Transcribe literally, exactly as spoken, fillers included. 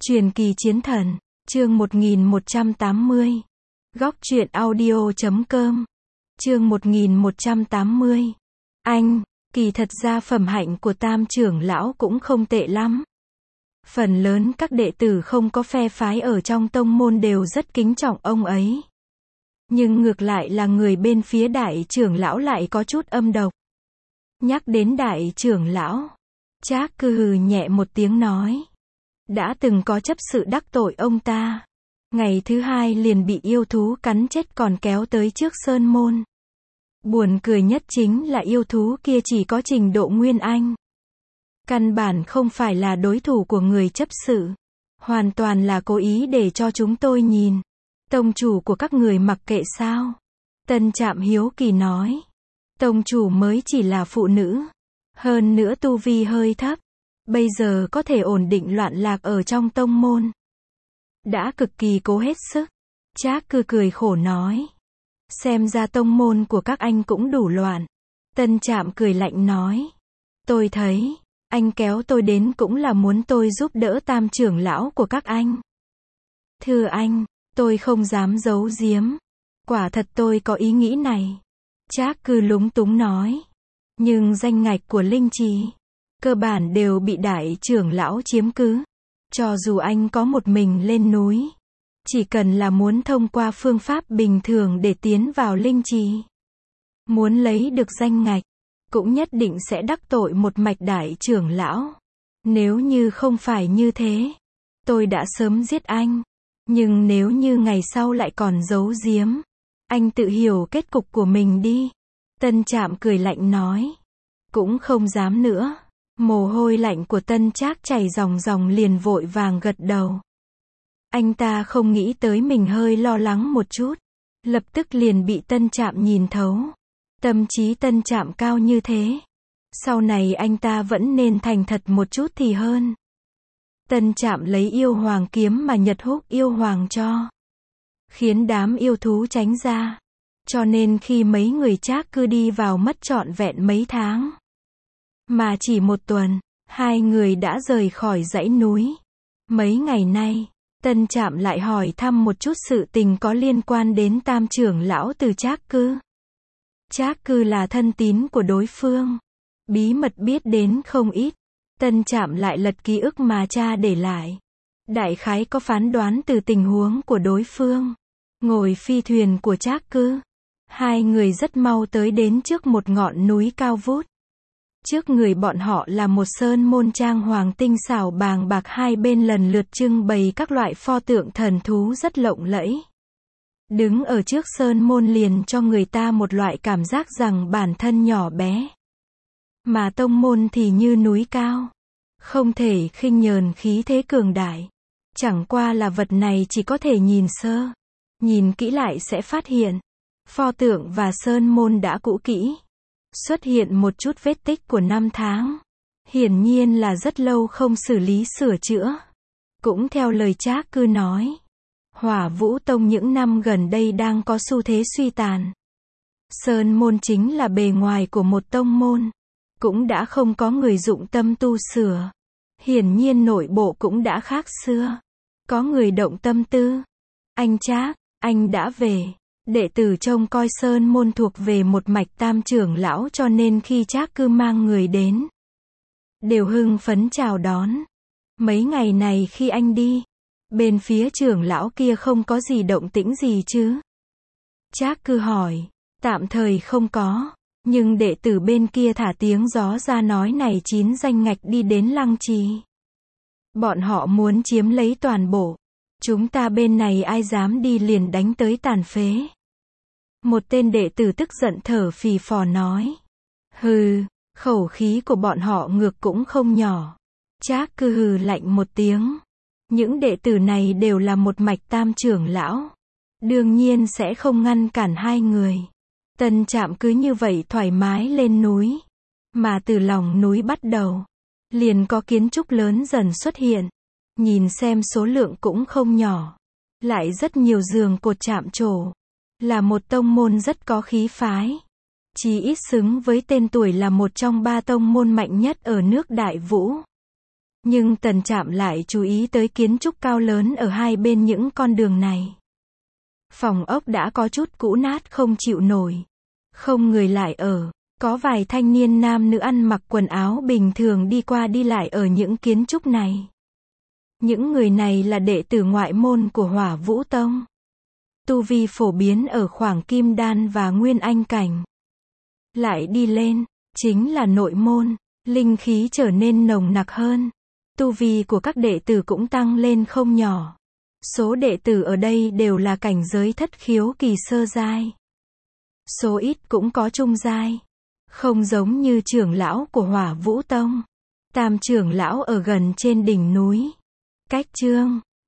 Truyền kỳ chiến thần, chương một nghìn một trăm tám mươi. Góc truyện audio chấm com. Chương một nghìn một trăm tám mươi. Anh, kỳ thật ra phẩm hạnh của Tam trưởng lão cũng không tệ lắm. Phần lớn các đệ tử không có phe phái ở trong tông môn đều rất kính trọng ông ấy. Nhưng ngược lại là người bên phía đại trưởng lão lại có chút âm độc. Nhắc đến đại trưởng lão, Trác Cư hừ nhẹ một tiếng nói. Đã từng có chấp sự đắc tội ông ta. Ngày thứ hai liền bị yêu thú cắn chết còn kéo tới trước sơn môn. Buồn cười nhất chính là yêu thú kia chỉ có trình độ Nguyên Anh. Căn bản không phải là đối thủ của người chấp sự. Hoàn toàn là cố ý để cho chúng tôi nhìn. Tông chủ của các người mặc kệ sao? Tân Trạm hiếu kỳ nói. Tông chủ mới chỉ là phụ nữ. Hơn nữa tu vi hơi thấp. Bây giờ có thể ổn định loạn lạc ở trong tông môn. Đã cực kỳ cố hết sức. Trác Cư cười khổ nói. Xem ra tông môn của các anh cũng đủ loạn. Tân Trạm cười lạnh nói. Tôi thấy, anh kéo tôi đến cũng là muốn tôi giúp đỡ Tam trưởng lão của các anh. Thưa anh, tôi không dám giấu giếm. Quả thật tôi có ý nghĩ này. Trác Cư lúng túng nói. Nhưng danh ngạch của linh trì cơ bản đều bị đại trưởng lão chiếm cứ. Cho dù anh có một mình lên núi, chỉ cần là muốn thông qua phương pháp bình thường để tiến vào linh trì, muốn lấy được danh ngạch, cũng nhất định sẽ đắc tội một mạch đại trưởng lão. Nếu như không phải như thế, tôi đã sớm giết anh. Nhưng nếu như ngày sau lại còn giấu giếm, anh tự hiểu kết cục của mình đi. Tân Trạm cười lạnh nói. Cũng không dám nữa. Mồ hôi lạnh của Tân Trác chảy ròng ròng liền vội vàng gật đầu. Anh ta không nghĩ tới mình hơi lo lắng một chút. Lập tức liền bị Tân Trạm nhìn thấu. Tâm trí Tân Trạm cao như thế. Sau này anh ta vẫn nên thành thật một chút thì hơn. Tân Trạm lấy yêu hoàng kiếm mà Nhật Húc yêu hoàng cho. Khiến đám yêu thú tránh ra. Cho nên khi mấy người Trác Cư đi vào mất trọn vẹn mấy tháng. Mà chỉ một tuần, hai người đã rời khỏi dãy núi. Mấy ngày nay, Tân Trạm lại hỏi thăm một chút sự tình có liên quan đến Tam trưởng lão từ Trác Cư. Trác Cư là thân tín của đối phương. Bí mật biết đến không ít. Tân Trạm lại lật ký ức mà cha để lại. Đại khái có phán đoán từ tình huống của đối phương. Ngồi phi thuyền của Trác Cư, hai người rất mau tới đến trước một ngọn núi cao vút. Trước người bọn họ là một sơn môn trang hoàng tinh xảo bàng bạc, hai bên lần lượt trưng bày các loại pho tượng thần thú rất lộng lẫy. Đứng ở trước sơn môn liền cho người ta một loại cảm giác rằng bản thân nhỏ bé. Mà tông môn thì như núi cao. Không thể khinh nhờn khí thế cường đại. Chẳng qua là vật này chỉ có thể nhìn sơ. Nhìn kỹ lại sẽ phát hiện. Pho tượng và sơn môn đã cũ kỹ. Xuất hiện một chút vết tích của năm tháng. Hiển nhiên là rất lâu không xử lý sửa chữa. Cũng theo lời Trác Cư nói. Hỏa Vũ Tông những năm gần đây đang có xu thế suy tàn. Sơn môn chính là bề ngoài của một tông môn. Cũng đã không có người dụng tâm tu sửa. Hiển nhiên nội bộ cũng đã khác xưa. Có người động tâm tư. Anh Trác, anh đã về. Đệ tử trông coi sơn môn thuộc về một mạch Tam trưởng lão, cho nên khi Trác Cư mang người đến, đều hưng phấn chào đón. Mấy ngày này khi anh đi, bên phía trưởng lão kia không có gì động tĩnh gì chứ? Trác Cư hỏi. Tạm thời không có. Nhưng đệ tử bên kia thả tiếng gió ra nói này chín danh ngạch đi đến Lăng Trì. Bọn họ muốn chiếm lấy toàn bộ. Chúng ta bên này ai dám đi liền đánh tới tàn phế. Một tên đệ tử tức giận thở phì phò nói. Hừ, khẩu khí của bọn họ ngược cũng không nhỏ. Trác Cư hừ lạnh một tiếng. Những đệ tử này đều là một mạch Tam trưởng lão. Đương nhiên sẽ không ngăn cản hai người. Tân Trạm cứ như vậy thoải mái lên núi. Mà từ lòng núi bắt đầu, liền có kiến trúc lớn dần xuất hiện. Nhìn xem số lượng cũng không nhỏ. Lại rất nhiều giường cột chạm trổ. Là một tông môn rất có khí phái. Chí ít xứng với tên tuổi là một trong ba tông môn mạnh nhất ở nước Đại Vũ. Nhưng Tần Trạm lại chú ý tới kiến trúc cao lớn ở hai bên những con đường này. Phòng ốc đã có chút cũ nát không chịu nổi. Không người lại ở. Có vài thanh niên nam nữ ăn mặc quần áo bình thường đi qua đi lại ở những kiến trúc này. Những người này là đệ tử ngoại môn của Hỏa Vũ Tông. Tu vi phổ biến ở khoảng Kim Đan và Nguyên Anh cảnh. Lại đi lên, chính là nội môn, linh khí trở nên nồng nặc hơn. Tu vi của các đệ tử cũng tăng lên không nhỏ. Số đệ tử ở đây đều là cảnh giới thất khiếu kỳ sơ giai. Số ít cũng có trung giai. Không giống như trưởng lão của Hỏa Vũ Tông. Tam trưởng lão ở gần trên đỉnh núi. Cách Chương